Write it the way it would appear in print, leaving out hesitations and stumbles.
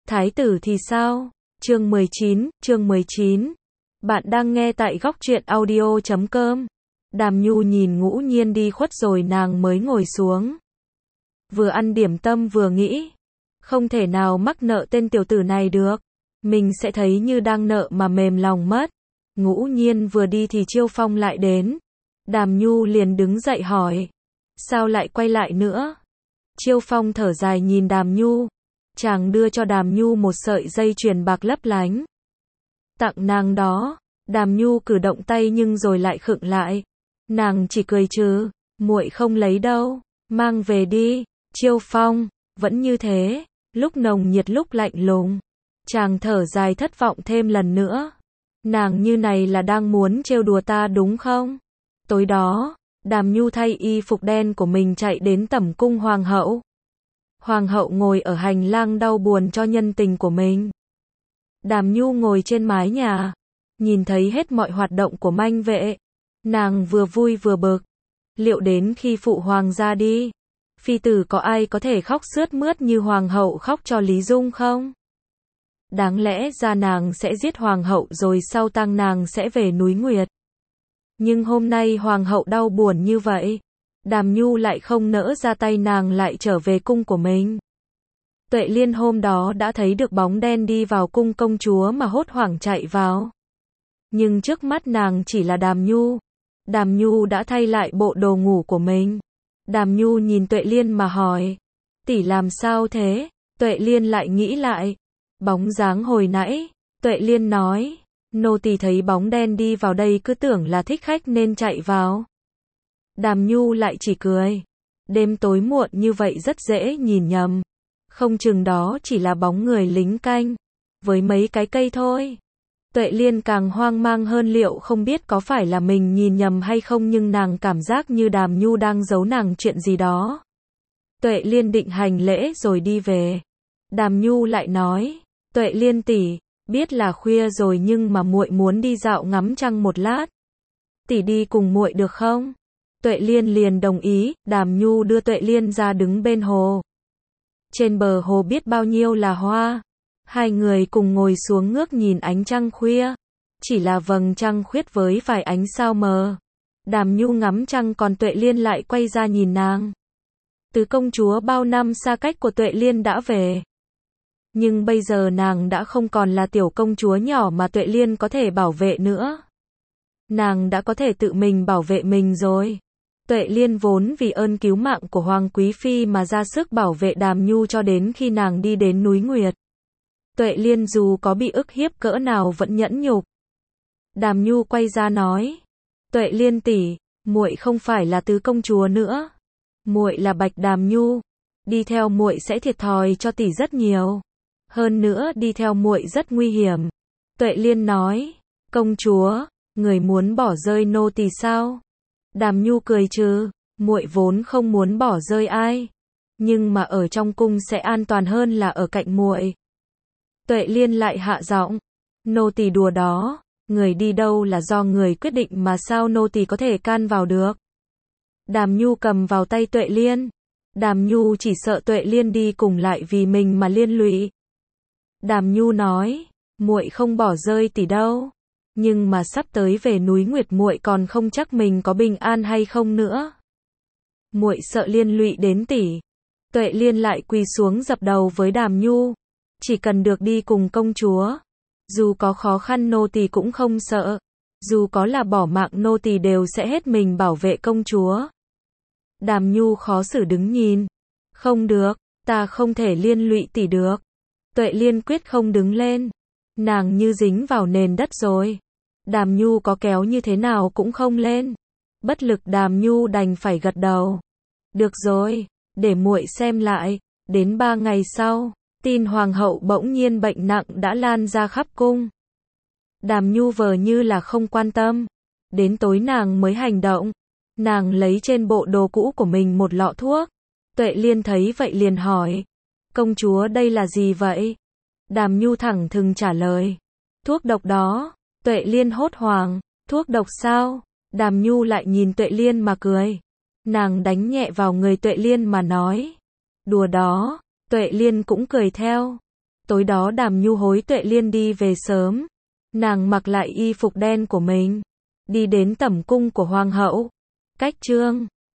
Thái tử thì sao? Chương 19. Bạn đang nghe tại góc truyện audio.com. Đàm Nhu nhìn Ngũ Nhiên đi khuất rồi nàng mới ngồi xuống. Vừa ăn điểm tâm vừa nghĩ, không thể nào mắc nợ tên tiểu tử này được. Mình sẽ thấy như đang nợ mà mềm lòng mất. Ngũ Nhiên vừa đi thì Chiêu Phong lại đến. Đàm Nhu liền đứng dậy hỏi, sao lại quay lại nữa? Chiêu Phong thở dài nhìn Đàm Nhu. Chàng đưa cho Đàm Nhu một sợi dây chuyền bạc lấp lánh. Tặng nàng đó. Đàm Nhu cử động tay nhưng rồi lại khựng lại. Nàng chỉ cười trừ, muội không lấy đâu, mang về đi. Chiêu Phong vẫn như thế, lúc nồng nhiệt lúc lạnh lùng. Chàng thở dài thất vọng thêm lần nữa. Nàng như này là đang muốn trêu đùa ta đúng không? Tối đó, Đàm Nhu thay y phục đen của mình chạy đến tẩm cung hoàng hậu. Hoàng hậu ngồi ở hành lang đau buồn cho nhân tình của mình. Đàm Nhu ngồi trên mái nhà, nhìn thấy hết mọi hoạt động của Manh Vệ. Nàng vừa vui vừa bực. Liệu đến khi phụ hoàng ra đi, phi tử có ai có thể khóc sướt mướt như hoàng hậu khóc cho Lý Dung không? Đáng lẽ ra nàng sẽ giết hoàng hậu rồi sau tang nàng sẽ về núi Nguyệt. Nhưng hôm nay hoàng hậu đau buồn như vậy, Đàm Nhu lại không nỡ ra tay, nàng lại trở về cung của mình. Tuệ Liên hôm đó đã thấy được bóng đen đi vào cung công chúa mà hốt hoảng chạy vào. Nhưng trước mắt nàng chỉ là Đàm Nhu. Đàm Nhu đã thay lại bộ đồ ngủ của mình. Đàm Nhu nhìn Tuệ Liên mà hỏi, tỷ làm sao thế? Tuệ Liên lại nghĩ lại bóng dáng hồi nãy. Tuệ Liên nói, nô tỳ thấy bóng đen đi vào đây cứ tưởng là thích khách nên chạy vào. Đàm Nhu lại chỉ cười, đêm tối muộn như vậy rất dễ nhìn nhầm. Không chừng đó chỉ là bóng người lính canh với mấy cái cây thôi. Tuệ Liên càng hoang mang hơn, liệu không biết có phải là mình nhìn nhầm hay không, nhưng nàng cảm giác như Đàm Nhu đang giấu nàng chuyện gì đó. Tuệ Liên định hành lễ rồi đi về. Đàm Nhu lại nói, Tuệ Liên tỷ, biết là khuya rồi nhưng mà muội muốn đi dạo ngắm trăng một lát. Tỷ đi cùng muội được không? Tuệ Liên liền đồng ý. Đàm Nhu đưa Tuệ Liên ra đứng bên hồ. Trên bờ hồ biết bao nhiêu là hoa. Hai người cùng ngồi xuống ngước nhìn ánh trăng khuya. Chỉ là vầng trăng khuyết với vài ánh sao mờ. Đàm Nhu ngắm trăng còn Tuệ Liên lại quay ra nhìn nàng. Tứ công chúa bao năm xa cách của Tuệ Liên đã về. Nhưng bây giờ nàng đã không còn là tiểu công chúa nhỏ mà Tuệ Liên có thể bảo vệ nữa. Nàng đã có thể tự mình bảo vệ mình rồi. Tuệ Liên vốn vì ơn cứu mạng của Hoàng Quý Phi mà ra sức bảo vệ Đàm Nhu cho đến khi nàng đi đến núi Nguyệt. Tuệ Liên dù có bị ức hiếp cỡ nào vẫn nhẫn nhục. Đàm Nhu quay ra nói, Tuệ Liên tỷ, muội không phải là tứ công chúa nữa. Muội là Bạch Đàm Nhu. Đi theo muội sẽ thiệt thòi cho tỷ rất nhiều. Hơn nữa đi theo muội rất nguy hiểm. Tuệ Liên nói, công chúa, người muốn bỏ rơi nô tỳ sao? Đàm Nhu cười trừ, muội vốn không muốn bỏ rơi ai, nhưng mà ở trong cung sẽ an toàn hơn là ở cạnh muội. Tuệ Liên lại hạ giọng, nô tỳ đùa đó, người đi đâu là do người quyết định mà sao nô tỳ có thể can vào được. Đàm Nhu cầm vào tay Tuệ Liên. Đàm Nhu chỉ sợ Tuệ Liên đi cùng lại vì mình mà liên lụy. Đàm Nhu nói, muội không bỏ rơi tỷ đâu, nhưng mà sắp tới về núi Nguyệt muội còn không chắc mình có bình an hay không nữa. Muội sợ liên lụy đến tỷ. Tuệ Liên lại quỳ xuống dập đầu với Đàm Nhu, chỉ cần được đi cùng công chúa, dù có khó khăn nô tỳ cũng không sợ, dù có là bỏ mạng nô tỳ đều sẽ hết mình bảo vệ công chúa. Đàm Nhu khó xử đứng nhìn, không được, ta không thể liên lụy tỷ được. Tuệ Liên quyết không đứng lên, nàng như dính vào nền đất rồi. Đàm Nhu có kéo như thế nào cũng không lên. Bất lực Đàm Nhu đành phải gật đầu. Được rồi, để muội xem lại. Đến 3 ngày sau, tin hoàng hậu bỗng nhiên bệnh nặng đã lan ra khắp cung. Đàm Nhu vờ như là không quan tâm. Đến tối nàng mới hành động. Nàng lấy trên bộ đồ cũ của mình một lọ thuốc. Tuệ Liên thấy vậy liền hỏi, công chúa đây là gì vậy? Đàm Nhu thẳng thừng trả lời, thuốc độc đó. Tuệ Liên hốt hoảng, thuốc độc sao? Đàm Nhu lại nhìn Tuệ Liên mà cười. Nàng đánh nhẹ vào người Tuệ Liên mà nói, đùa đó. Tuệ Liên cũng cười theo. Tối đó Đàm Nhu hối Tuệ Liên đi về sớm. Nàng mặc lại y phục đen của mình, đi đến tẩm cung của hoàng hậu. Cách chương